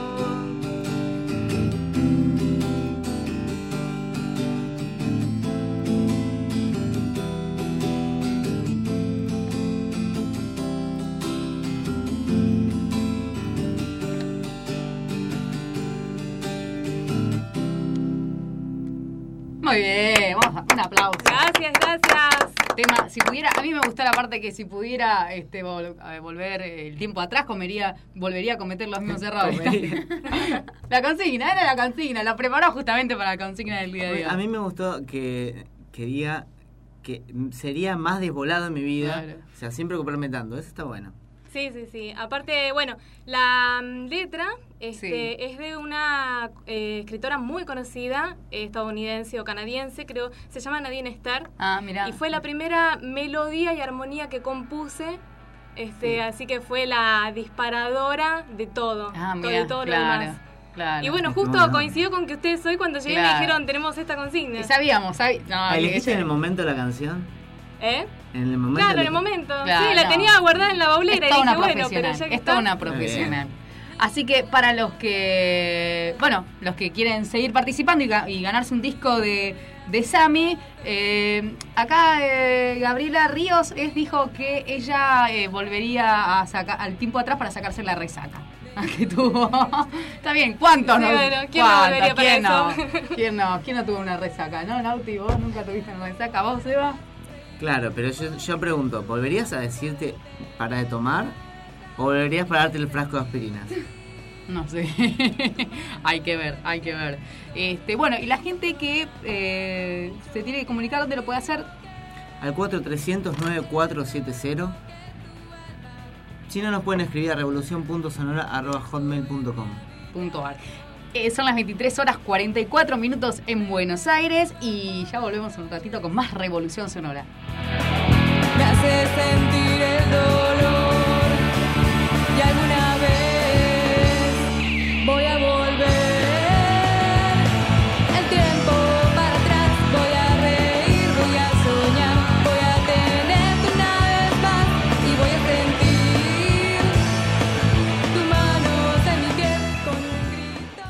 Muy bien, vamos, un aplauso. Gracias. Tema, si pudiera, a mí me gustó la parte que si pudiera volver el tiempo atrás, volvería a cometer los mismos errores. La consigna, la preparó justamente para la consigna del día de hoy. A mí me gustó que diga que sería más desvolado en mi vida, claro. O sea, sin preocuparme tanto, eso está bueno. Sí. Aparte, bueno, la letra es de una escritora muy conocida, estadounidense o canadiense, creo, se llama Nadine Starr. Ah, mirá. Y fue la primera melodía y armonía que compuse, así que fue la disparadora de todo, de todo lo demás. Claro. Y bueno, justo coincidió con que ustedes hoy cuando llegué me dijeron, tenemos esta consigna. Y sabíamos. ¿Elegiste en el momento la canción? ¿Eh? En el momento. Claro, en el momento. Claro, sí, la tenía guardada en la baulera y dije, bueno, pero ya que es toda una profesional. Así que para los que quieren seguir participando y ganarse un disco de Sammy, acá Gabriela Ríos dijo que ella volvería a sacar al tiempo atrás para sacarse la resaca que tuvo. Está bien, ¿cuántos no? Bueno, ¿quién no volvería para eso? ¿Quién no tuvo una resaca? ¿No, Nauti? ¿Vos nunca tuviste una resaca? ¿Vos, Eva? Claro, pero yo pregunto, ¿volverías a decirte para de tomar o volverías para darte el frasco de aspirinas? No sé. Hay que ver. Bueno, y la gente que se tiene que comunicar, ¿dónde lo puede hacer? Al 4300-9470. Si no, nos pueden escribir a revolucion.sonora@hotmail.com. Son las 23:44 en Buenos Aires y ya volvemos un ratito con más Revolución Sonora. Me hace sentir el dolor y alguna vez voy a volver el tiempo para atrás, voy a reír, voy a soñar, voy a tenerte una vez más y voy a sentir tus manos en mi piel con un grito.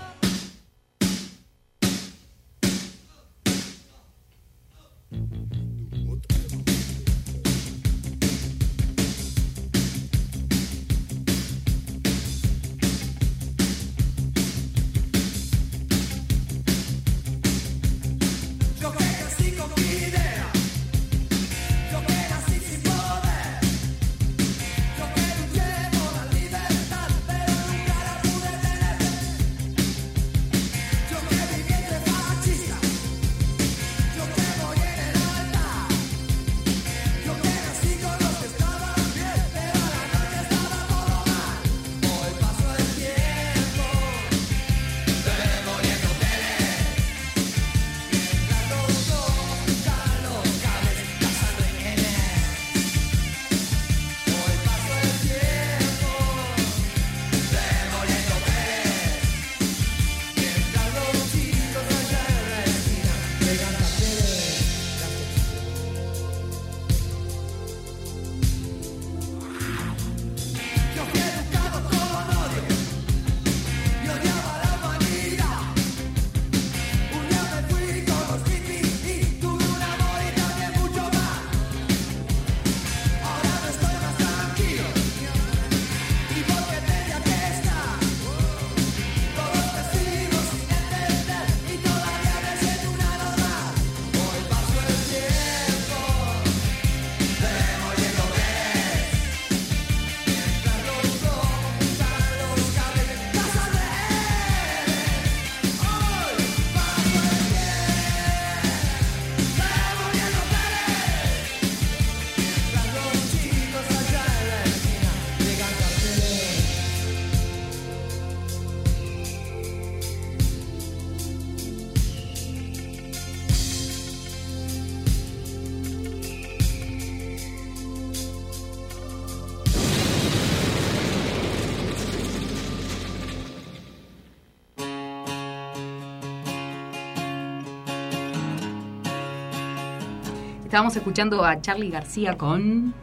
Estábamos escuchando a Charly García con...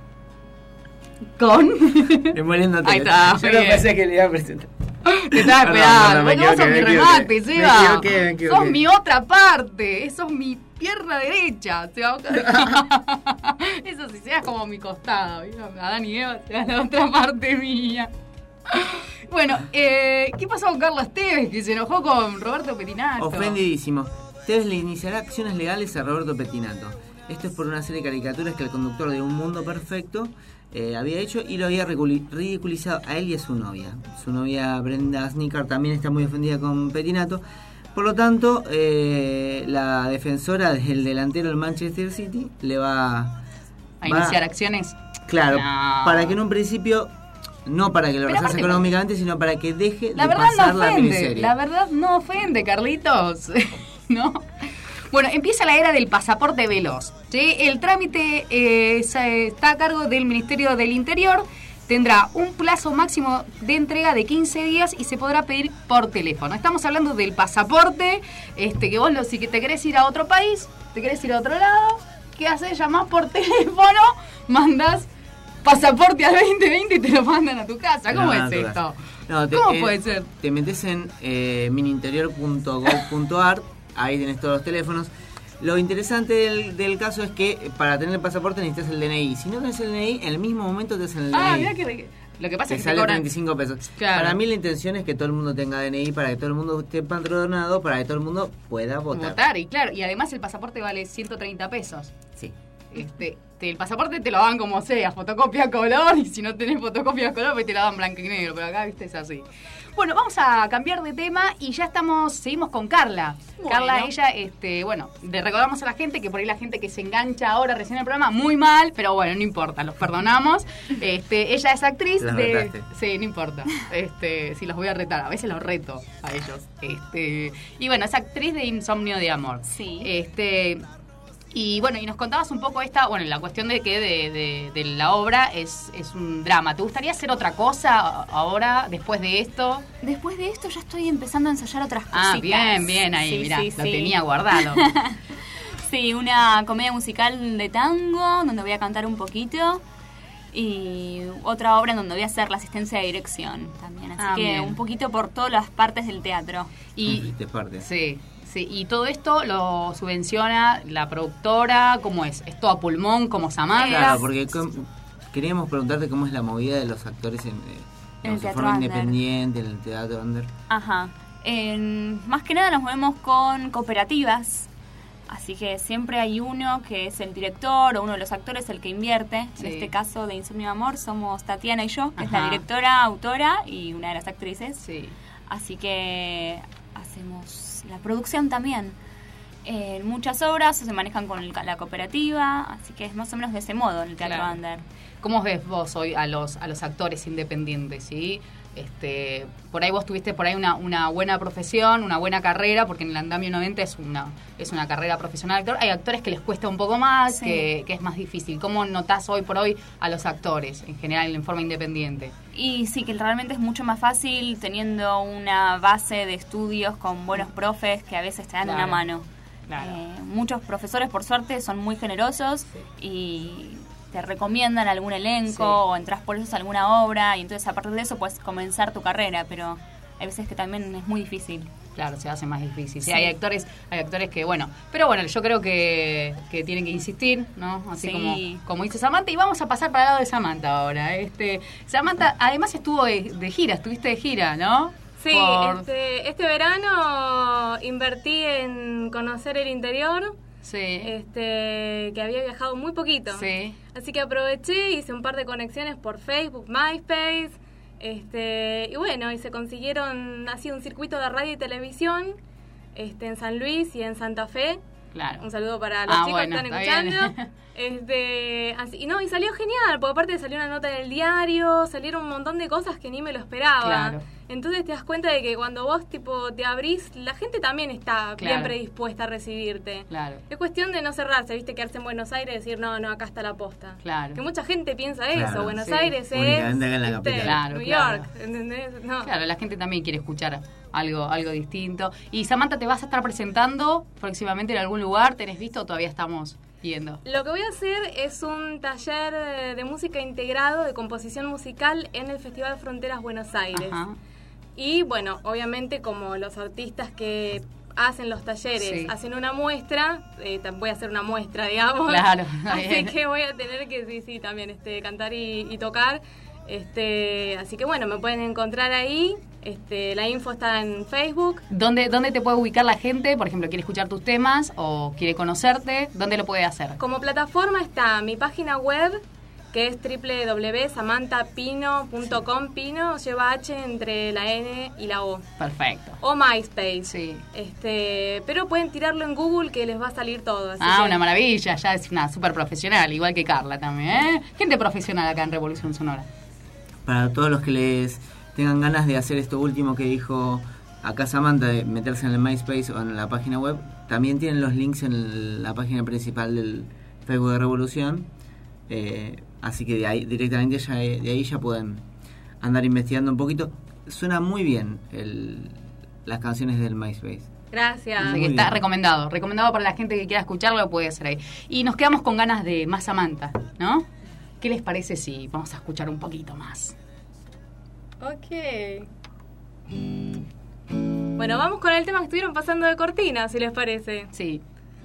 Demoliéndote. Ahí está. Yo no pensé que le iba a presentar. Te estaba esperando. Vos sos mi remate, Seba. Me equivoqué. Sos mi otra parte. Sos mi pierna derecha. Seba. Eso sí, seas como mi costado. Adán y Eva, sea la otra parte mía. Bueno, ¿qué pasó con Carlos Tevez, que se enojó con Roberto Petinato? Ofendidísimo. Tevez le iniciará acciones legales a Roberto Petinato. Esto es por una serie de caricaturas que el conductor de Un Mundo Perfecto había hecho y lo había ridiculizado a él y a su novia. Su novia Brenda Snicker también está muy ofendida con Petinato. Por lo tanto, la defensora del delantero del Manchester City le va a iniciar acciones. Claro, no. Para que en un principio, no para que lo resarce económicamente, sino para que deje la de verdad pasar no la ofende, miniserie. la verdad no ofende, Carlitos. ¿No? Bueno, empieza la era del pasaporte veloz. ¿Sí? El trámite está a cargo del Ministerio del Interior. Tendrá un plazo máximo de entrega de 15 días y se podrá pedir por teléfono. Estamos hablando del pasaporte, que vos si te querés ir a otro país, te querés ir a otro lado, ¿qué haces? Llamás por teléfono, mandás pasaporte al 2020 y te lo mandan a tu casa. ¿Cómo es esto? ¿Cómo puede ser? Te metes en mininterior.gov.ar, ahí tenés todos los teléfonos. Lo interesante del caso es que para tener el pasaporte necesitas el DNI. Si no tenés el DNI, en el mismo momento te hacen el DNI. Mira que lo que pasa es que sale te cobran 35 pesos. Claro. Para mí la intención es que todo el mundo tenga DNI, para que todo el mundo esté empadronado, para que todo el mundo pueda votar. Y claro, y además el pasaporte vale 130 pesos. Sí. El pasaporte te lo dan como sea, fotocopia color, y si no tenés fotocopia color, pues te la dan blanco y negro, pero acá, viste, es así. Bueno, vamos a cambiar de tema y ya seguimos con Carla. Bueno. Carla, ella, le recordamos a la gente que por ahí la gente que se engancha ahora recién en el programa, muy mal, pero bueno, no importa, los perdonamos. Ella es actriz Las de... retaste. Sí, no importa. Sí, los voy a retar, a veces los reto a ellos. Y bueno, es actriz de Insomnio de Amor. Sí. Y bueno, y nos contabas un poco la cuestión de que de la obra es un drama. ¿Te gustaría hacer otra cosa ahora, después de esto? Después de esto ya estoy empezando a ensayar otras cositas. Bien, ahí, Sí, mirá, sí, lo sí. tenía guardado. Sí, una comedia musical de tango, donde voy a cantar un poquito. Y otra obra en donde voy a hacer la asistencia de dirección también. Así que bien. un poquito por todas las partes del teatro. Y De parte. sí, y todo esto lo subvenciona la productora, ¿cómo es? ¿Es todo a pulmón como Samantha? Claro, porque queríamos preguntarte cómo es la movida de los actores en el de teatro forma under. independiente, en el teatro under. Ajá. Más que nada nos movemos con cooperativas. Así que siempre hay uno que es el director o uno de los actores el que invierte. Sí. En este caso de Insomnio de Amor somos Tatiana y yo, que es Ajá. la directora, autora y una de las actrices. Sí. Así que hacemos la producción también. Muchas obras se manejan con la cooperativa, así que es más o menos de ese modo el teatro Claro. under. ¿Cómo ves vos hoy a los actores independientes, sí? Por ahí vos tuviste una buena profesión, una buena carrera, porque en el Andamio 90 es una carrera profesional de actor. Hay actores que les cuesta un poco más, Sí. que es más difícil. ¿Cómo notás hoy por hoy a los actores, en general, en forma independiente? Y sí, que realmente es mucho más fácil teniendo una base de estudios con buenos profes que a veces te dan Claro. una mano. Claro. Muchos profesores, por suerte, son muy generosos y te recomiendan algún elenco Sí. o entras por eso a alguna obra y entonces a partir de eso puedes comenzar tu carrera, pero hay veces que también es muy difícil. Claro, se hace más difícil. Sí, Sí. hay actores que, pero bueno, yo creo que tienen que insistir, ¿no? Así Sí. como dice Samantha. Y vamos a pasar para el lado de Samantha ahora. Samantha, además estuvo de gira, estuviste de gira, ¿no? Sí, este verano invertí en conocer el interior. Sí. Que había viajado muy poquito. Sí. Así que aproveché, hice un par de conexiones por Facebook, MySpace, y bueno, y se consiguieron así un circuito de radio y televisión, en San Luis y en Santa Fe. Claro. Un saludo para los chicos bueno, que están está escuchando. Y salió genial, porque aparte salió una nota en el diario, salieron un montón de cosas que ni me lo esperaba. Claro. Entonces te das cuenta de que cuando vos te abrís, la gente también está bien Claro. predispuesta a recibirte. Claro. Es cuestión de no cerrarse, viste, quedarse en Buenos Aires y decir, no, acá está la posta. Claro. Que mucha gente piensa eso, Claro, Buenos sí. Aires es Únicamente acá en la capital. Claro, New claro. York, ¿entendés? No. Claro, la gente también quiere escuchar algo distinto. Y Samantha, ¿te vas a estar presentando próximamente en algún lugar? ¿Tenés visto o todavía estamos viendo? Lo que voy a hacer es un taller de música integrado, de composición musical en el Festival Fronteras Buenos Aires. Ajá. Y bueno, obviamente como los artistas que hacen los talleres Sí. hacen una muestra, voy a hacer una muestra, digamos. Claro, Así bien. que voy a tener que, sí, también cantar y tocar. Así que bueno, me pueden encontrar ahí. La info está en Facebook. ¿Dónde te puede ubicar la gente? Por ejemplo, ¿quiere escuchar tus temas o quiere conocerte? ¿Dónde lo puede hacer? Como plataforma está mi página web, que es www.samanthapino.com. Pino lleva H entre la N y la O. Perfecto. O MySpace. Sí. Pero pueden tirarlo en Google que les va a salir todo. Así que- Una maravilla. Ya es una súper profesional, igual que Carla también, ¿eh? Gente profesional acá en Revolución Sonora. Para todos los que les tengan ganas de hacer esto último que dijo acá Samantha, de meterse en el MySpace o en la página web, también tienen los links en la página principal del Facebook de Revolución. Así que de ahí directamente de ahí ya pueden andar investigando un poquito. Suena muy bien las canciones del MySpace. Gracias. Así Muy que está bien. recomendado para la gente que quiera escucharlo, lo puede hacer ahí. Y nos quedamos con ganas de más Samantha, ¿no? ¿Qué les parece si vamos a escuchar un poquito más? Ok. Bueno, vamos con el tema que estuvieron pasando de cortina, si les parece. Sí.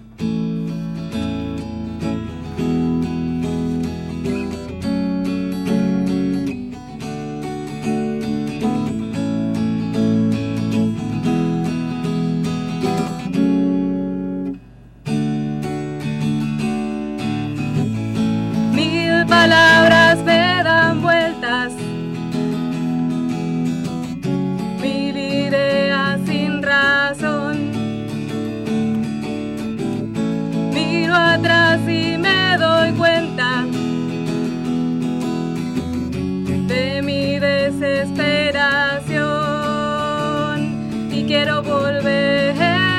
Mil palabras me dan vueltas. volver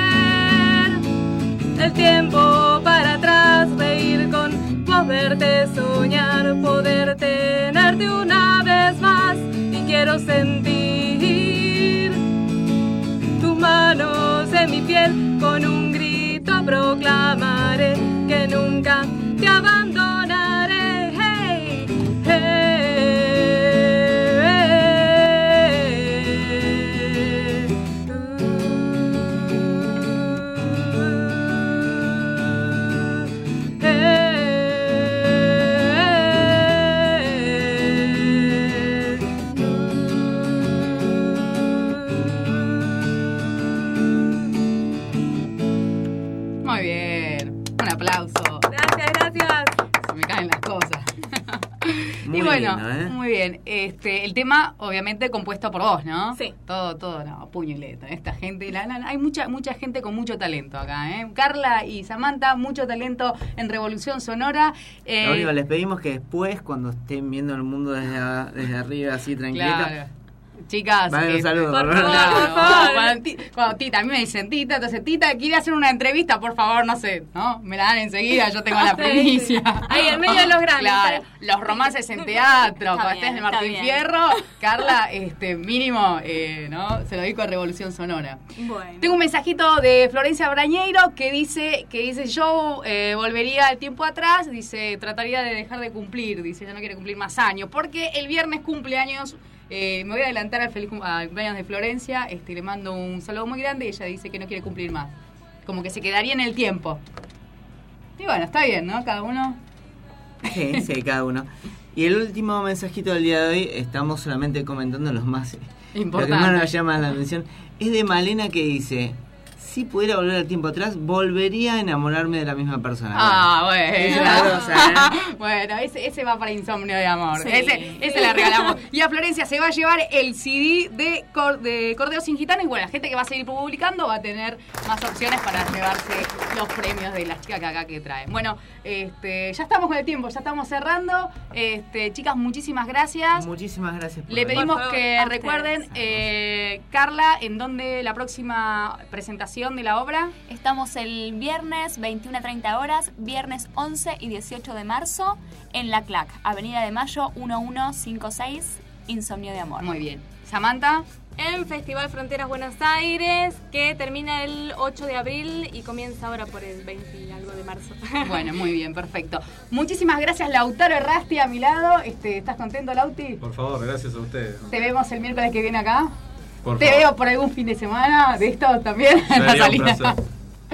el tiempo para atrás, reír con vos, verte soñar, poder tenerte una vez más. Y quiero sentir tus manos en mi piel, con un grito proclamaré que nunca te abandonaré. Hey, hey. Muy bien, un aplauso. Gracias, gracias. Se me caen las cosas. Muy y bueno, lindo, muy bien. El tema, obviamente, compuesto por vos, ¿no? Sí. Todo, no, puño y letra. Esta gente, hay mucha gente con mucho talento acá, ¿eh? Carla y Samantha, mucho talento en Revolución Sonora. Lo único, les pedimos que después, cuando estén viendo el mundo desde arriba, así tranquilito, Claro. Chicas, vale, un saludo, por por favor, favor. por favor. Cuando Tita, a mí me dicen Tita, entonces Tita quiere hacer una entrevista, por favor, no sé, ¿no? Me la dan enseguida, yo tengo la Sí, primicia. sí. Ahí en medio de los grandes. Claro, los romances en teatro, Está cuando bien, estés de está Martín bien. Fierro, Carla, mínimo, ¿no? Se lo dedico a Revolución Sonora. Bueno. Tengo un mensajito de Florencia Brañeiro que dice yo volvería el tiempo atrás, dice, trataría de dejar de cumplir, dice, ya no quiere cumplir más años, porque el viernes cumpleaños. Me voy a adelantar al al cumpleaños de Florencia, le mando un saludo muy grande y ella dice que no quiere cumplir más, como que se quedaría en el tiempo. Y bueno, está bien, ¿no? Cada uno. Sí, cada uno. Y el último mensajito del día de hoy, estamos solamente comentando los más Importante. Lo que más nos llama la atención es de Malena, que dice: si pudiera volver el tiempo atrás, volvería a enamorarme de la misma persona. Bueno. Es una cosa, ¿eh? Bueno, ese va para Insomnio de Amor. Sí. Ese le regalamos. Y a Florencia se va a llevar el CD de Cordero Sin Gitana. Y bueno, la gente que va a seguir publicando va a tener más opciones para llevarse los premios de las chicas que traen. Bueno, ya estamos con el tiempo, ya estamos cerrando. Chicas, muchísimas gracias. Muchísimas gracias. Le pedimos que a recuerden, Carla, en dónde la próxima presentación de la obra. Estamos el viernes 21 a 30 horas, viernes 11 y 18 de marzo, en La CLAC, Avenida de Mayo 1156, Insomnio de Amor. Muy bien. Samantha. En Festival Fronteras Buenos Aires, que termina el 8 de abril y comienza ahora por el 20 y algo de marzo. Bueno, muy bien, perfecto. Muchísimas gracias, Lautaro Errasti, a mi lado. ¿Estás contento, Lauti? Por favor, gracias a ustedes. Te vemos el miércoles que viene acá. Por Te favor. veo por algún fin de semana de esto también. en la Sería un salida. placer.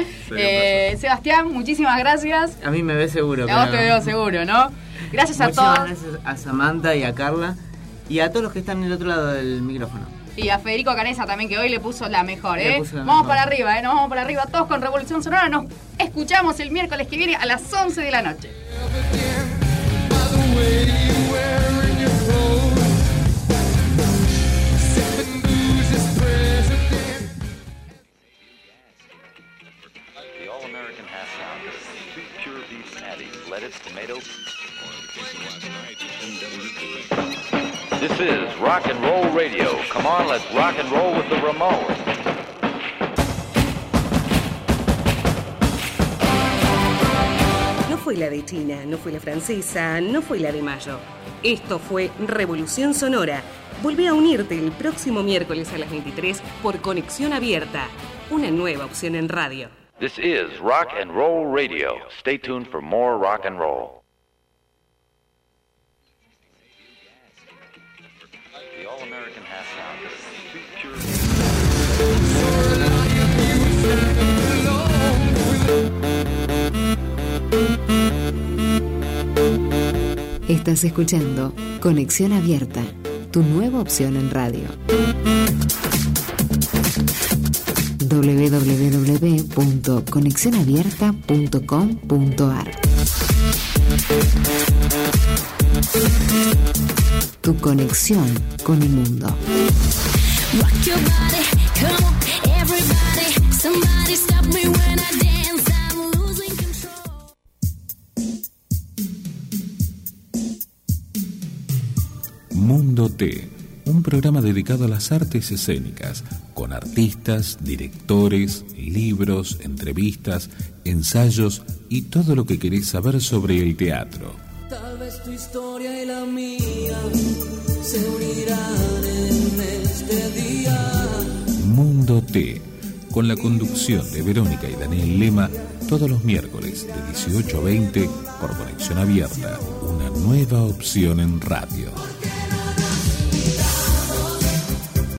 Sebastián, muchísimas gracias. A mí me ve seguro. A vos te veo seguro, ¿no? Gracias a Muchísimas todos. gracias a Samantha y a Carla y a todos los que están del otro lado del micrófono. Y a Federico Canesa también, que hoy le puso la mejor, Le puso la Vamos mejor. para arriba, nos vamos para arriba todos con Revolución Sonora. Nos escuchamos el miércoles que viene a las 11 de la noche. The All-American half pound of two pure beef patties, lettuce, tomato. This is Rock and Roll Radio. Come on, let's rock and roll with the Ramones. No fue la de China, no fue la francesa, no fue la de Mayo. Esto fue Revolución Sonora. Volvé a unirte el próximo miércoles a las 23 por Conexión Abierta, una nueva opción en radio. This is Rock and Roll Radio. Stay tuned for more rock and roll. The All-American half pound of two pure Estás escuchando Conexión Abierta, tu nueva opción en radio. www.conexionabierta.com.ar. Tu conexión con el mundo. Rock your body, come on, everybody. Somebody stop me when I dance. I'm losing control. Mundo T, un programa dedicado a las artes escénicas, con artistas, directores, libros, entrevistas, ensayos y todo lo que querés saber sobre el teatro. Tal vez tu historia y la mía se unirán en este día. Mundo T, con la conducción de Verónica y Daniel Lema, todos los miércoles de 18 a 20 por Conexión Abierta, una nueva opción en radio.